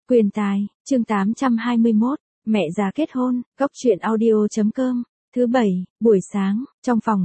Quyền tài, chương 821, mẹ già kết hôn, góc truyện audio.com. Thứ bảy, buổi sáng, trong phòng,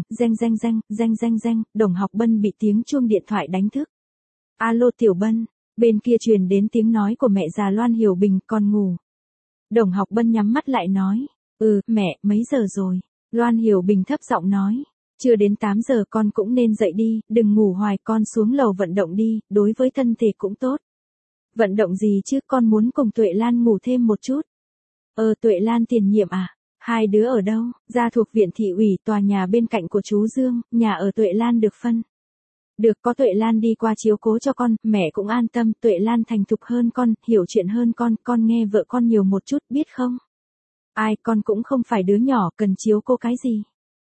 reng, Đồng Học Bân bị tiếng chuông điện thoại đánh thức. Alo Tiểu Bân, bên kia truyền đến tiếng nói của mẹ già Loan Hiểu Bình, con ngủ. Đồng Học Bân nhắm mắt lại nói, mẹ, mấy giờ rồi? Loan Hiểu Bình thấp giọng nói, chưa đến 8 giờ con cũng nên dậy đi, đừng ngủ hoài, con xuống lầu vận động đi, đối với thân thể cũng tốt. Vận động gì chứ, con muốn cùng Tuệ Lan ngủ thêm một chút. Tuệ Lan tiền nhiệm à? Hai đứa ở đâu? Ra thuộc viện thị ủy, tòa nhà bên cạnh của chú Dương, nhà ở Tuệ Lan được phân. Được, có Tuệ Lan đi qua chiếu cố cho con, mẹ cũng an tâm, Tuệ Lan thành thục hơn con, hiểu chuyện hơn con nghe vợ con nhiều một chút, biết không? Ai, con cũng không phải đứa nhỏ, cần chiếu cố cái gì.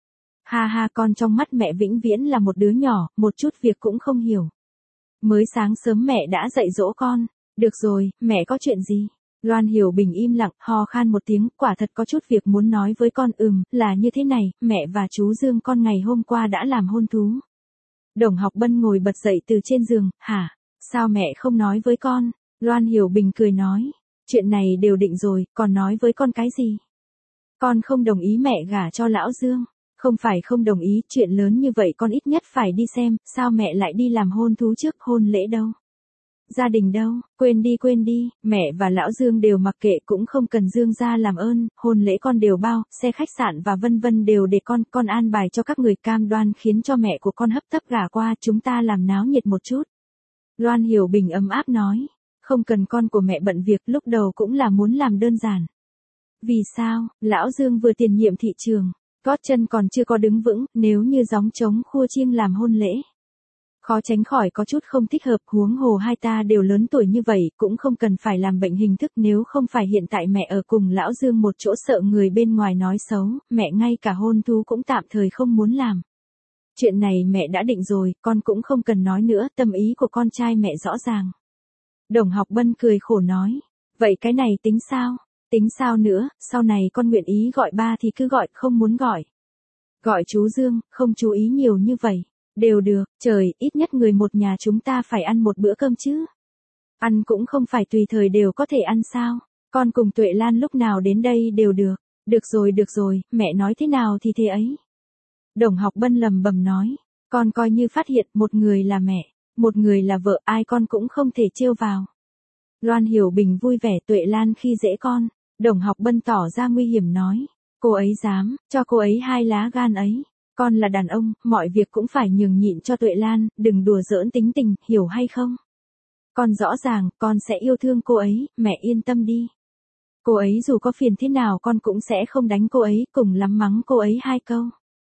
Ha, con trong mắt mẹ vĩnh viễn là một đứa nhỏ, một chút việc cũng không hiểu. Mới sáng sớm mẹ đã dạy dỗ con. Được rồi, mẹ có chuyện gì? Loan Hiểu Bình im lặng, ho khan một tiếng, quả thật có chút việc muốn nói với con. Là như thế này, mẹ và chú Dương con ngày hôm qua đã làm hôn thú. Đồng Học Bân ngồi bật dậy từ trên giường, hả? Sao mẹ không nói với con? Loan Hiểu Bình cười nói, chuyện này đều định rồi, còn nói với con cái gì? Con không đồng ý mẹ gả cho lão Dương. Không phải không đồng ý, chuyện lớn như vậy con ít nhất phải đi xem, sao mẹ lại đi làm hôn thú trước, hôn lễ đâu? Gia đình đâu, quên đi, mẹ và lão Dương đều mặc kệ, cũng không cần Dương gia làm ơn, hôn lễ con đều bao, xe khách sạn và vân vân đều để con an bài cho các người, cam đoan khiến cho mẹ của con hấp tấp gả qua, chúng ta làm náo nhiệt một chút. Loan Hiểu Bình ấm áp nói, không cần, con của mẹ bận việc, lúc đầu cũng là muốn làm đơn giản. Vì sao? Lão Dương vừa tiền nhiệm thị trường, gót chân còn chưa có đứng vững, nếu như gióng trống khua chiêng làm hôn lễ. Khó tránh khỏi có chút không thích hợp, huống hồ hai ta đều lớn tuổi như vậy, cũng không cần phải làm bệnh hình thức, nếu không phải hiện tại mẹ ở cùng lão Dương một chỗ sợ người bên ngoài nói xấu, mẹ ngay cả hôn thú cũng tạm thời không muốn làm. Chuyện này mẹ đã định rồi, con cũng không cần nói nữa, tâm ý của con trai mẹ rõ ràng. Đồng Học Bân cười khổ nói, vậy cái này tính sao? Tính sao nữa, sau này con nguyện ý gọi ba thì cứ gọi, không muốn gọi. Gọi chú Dương, không chú ý nhiều như vậy. Đều được, trời, ít nhất người một nhà chúng ta phải ăn một bữa cơm chứ. Ăn cũng không phải tùy thời đều có thể ăn sao. Con cùng Tuệ Lan lúc nào đến đây đều được. Được rồi, mẹ nói thế nào thì thế ấy. Đồng Học Bân lầm bầm nói, con coi như phát hiện, một người là mẹ, một người là vợ, ai con cũng không thể trêu vào. Loan Hiểu Bình vui vẻ, Tuệ Lan khi dễ con. Đồng Học Bân tỏ ra nguy hiểm nói, cô ấy dám, cho cô ấy 2 lá gan ấy. Con là đàn ông, mọi việc cũng phải nhường nhịn cho Tuệ Lan, đừng đùa giỡn tính tình, hiểu hay không? Con rõ ràng, con sẽ yêu thương cô ấy, mẹ yên tâm đi. Cô ấy dù có phiền thế nào con cũng sẽ không đánh cô ấy, cùng lắm mắng cô ấy 2 câu.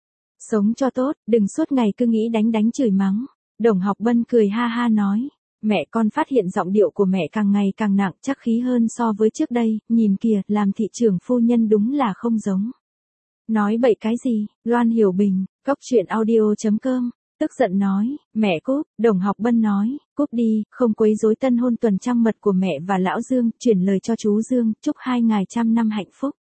Sống cho tốt, đừng suốt ngày cứ nghĩ đánh chửi mắng. Đồng Học Bân cười ha nói, mẹ, con phát hiện giọng điệu của mẹ càng ngày càng nặng, chắc khí hơn so với trước đây, nhìn kìa, làm thị trưởng phu nhân đúng là không giống. Nói bậy cái gì? Loan Hiểu Bình, góc truyện audio.com, tức giận nói, mẹ cúp. Đồng Học Bân nói, cúp đi, không quấy rối tân hôn tuần trăng mật của mẹ và lão Dương, chuyển lời cho chú Dương, chúc hai ngài trăm năm hạnh phúc.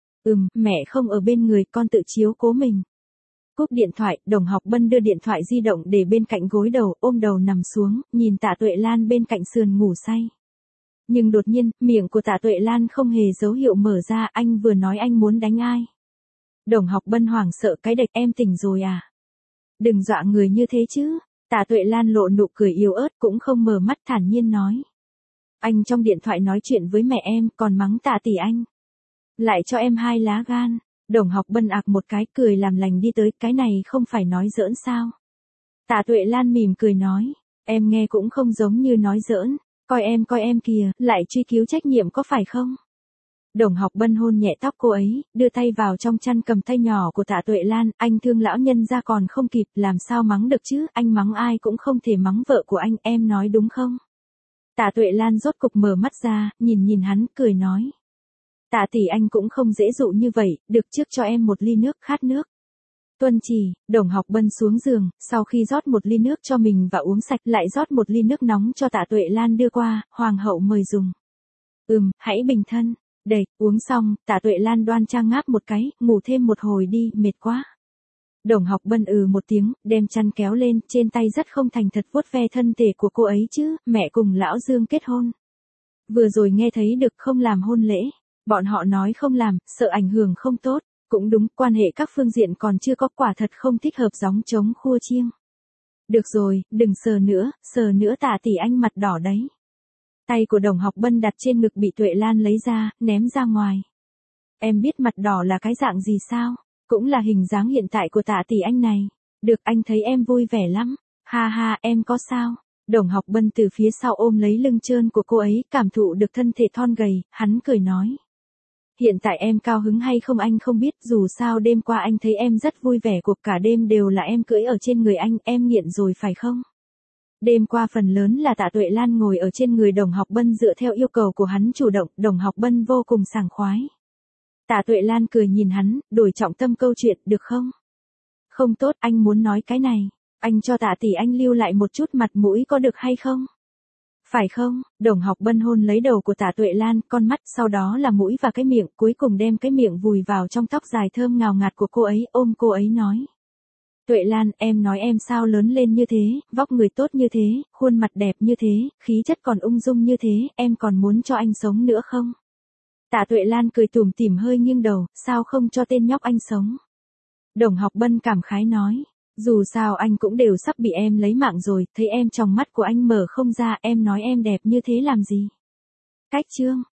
Mẹ không ở bên người, con tự chiếu cố mình. Cúp điện thoại, Đồng Học Bân đưa điện thoại di động để bên cạnh gối đầu, ôm đầu nằm xuống, nhìn Tạ Tuệ Lan bên cạnh sườn ngủ say. Nhưng đột nhiên, miệng của Tạ Tuệ Lan không hề dấu hiệu mở ra, anh vừa nói anh muốn đánh ai? Đồng Học Bân hoảng sợ, cái đệch, em tỉnh rồi à? Đừng dọa người như thế chứ. Tạ Tuệ Lan lộ nụ cười yếu ớt, cũng không mở mắt, thản nhiên nói. Anh trong điện thoại nói chuyện với mẹ em, còn mắng Tạ tỷ anh. Lại cho em 2 lá gan. Đồng Học Bân ạc một cái, cười làm lành đi tới, cái này không phải nói giỡn sao? Tạ Tuệ Lan mỉm cười nói, em nghe cũng không giống như nói giỡn, coi em kìa, lại truy cứu trách nhiệm có phải không? Đồng Học Bân hôn nhẹ tóc cô ấy, đưa tay vào trong chăn cầm tay nhỏ của Tạ Tuệ Lan, anh thương lão nhân ra còn không kịp, làm sao mắng được chứ, anh mắng ai cũng không thể mắng vợ của anh, em nói đúng không? Tạ Tuệ Lan rốt cục mở mắt ra, nhìn hắn, cười nói. Tạ tỷ anh cũng không dễ dụ như vậy, được, trước cho em một ly nước, khát nước. Tuân chỉ. Đồng Học Bân xuống giường, sau khi rót một ly nước cho mình và uống sạch, lại rót một ly nước nóng cho Tạ Tuệ Lan đưa qua, hoàng hậu mời dùng. Hãy bình thân. Để, uống xong, Tạ Tuệ Lan đoan trang ngáp một cái, ngủ thêm một hồi đi, mệt quá. Đồng Học Bân một tiếng, đem chăn kéo lên, trên tay rất không thành thật vuốt ve thân thể của cô ấy chứ, mẹ cùng lão Dương kết hôn. Vừa rồi nghe thấy được không làm hôn lễ. Bọn họ nói không làm, sợ ảnh hưởng không tốt. Cũng đúng, quan hệ các phương diện còn chưa có, quả thật không thích hợp gióng trống khua chiêng. Được rồi, đừng sờ nữa Tạ tỷ anh mặt đỏ đấy. Tay của Đồng Học Bân đặt trên ngực bị Tuệ Lan lấy ra, ném ra ngoài. Em biết mặt đỏ là cái dạng gì sao? Cũng là hình dáng hiện tại của Tạ tỷ anh này. Được, anh thấy em vui vẻ lắm. Ha ha, em có sao? Đồng Học Bân từ phía sau ôm lấy lưng trơn của cô ấy, cảm thụ được thân thể thon gầy, hắn cười nói. Hiện tại em cao hứng hay không anh không biết, dù sao đêm qua anh thấy em rất vui vẻ, cuộc cả đêm đều là em cưỡi ở trên người anh, em nghiện rồi phải không? Đêm qua phần lớn là Tạ Tuệ Lan ngồi ở trên người Đồng Học Bân dựa theo yêu cầu của hắn chủ động, Đồng Học Bân vô cùng sảng khoái. Tạ Tuệ Lan cười nhìn hắn, đổi trọng tâm câu chuyện, được không? Không tốt, anh muốn nói cái này. Anh cho Tạ tỷ anh lưu lại một chút mặt mũi có được hay không? Phải không? Đồng Học Bân hôn lấy đầu của Tạ Tuệ Lan, con mắt, sau đó là mũi và cái miệng, cuối cùng đem cái miệng vùi vào trong tóc dài thơm ngào ngạt của cô ấy, ôm cô ấy nói. Tuệ Lan, em nói em sao lớn lên như thế, vóc người tốt như thế, khuôn mặt đẹp như thế, khí chất còn ung dung như thế, em còn muốn cho anh sống nữa không? Tạ Tuệ Lan cười tủm tỉm hơi nghiêng đầu, sao không cho tên nhóc anh sống? Đồng Học Bân cảm khái nói. Dù sao anh cũng đều sắp bị em lấy mạng rồi, thấy em trong mắt của anh mở không ra, em nói em đẹp như thế làm gì? Cách chương.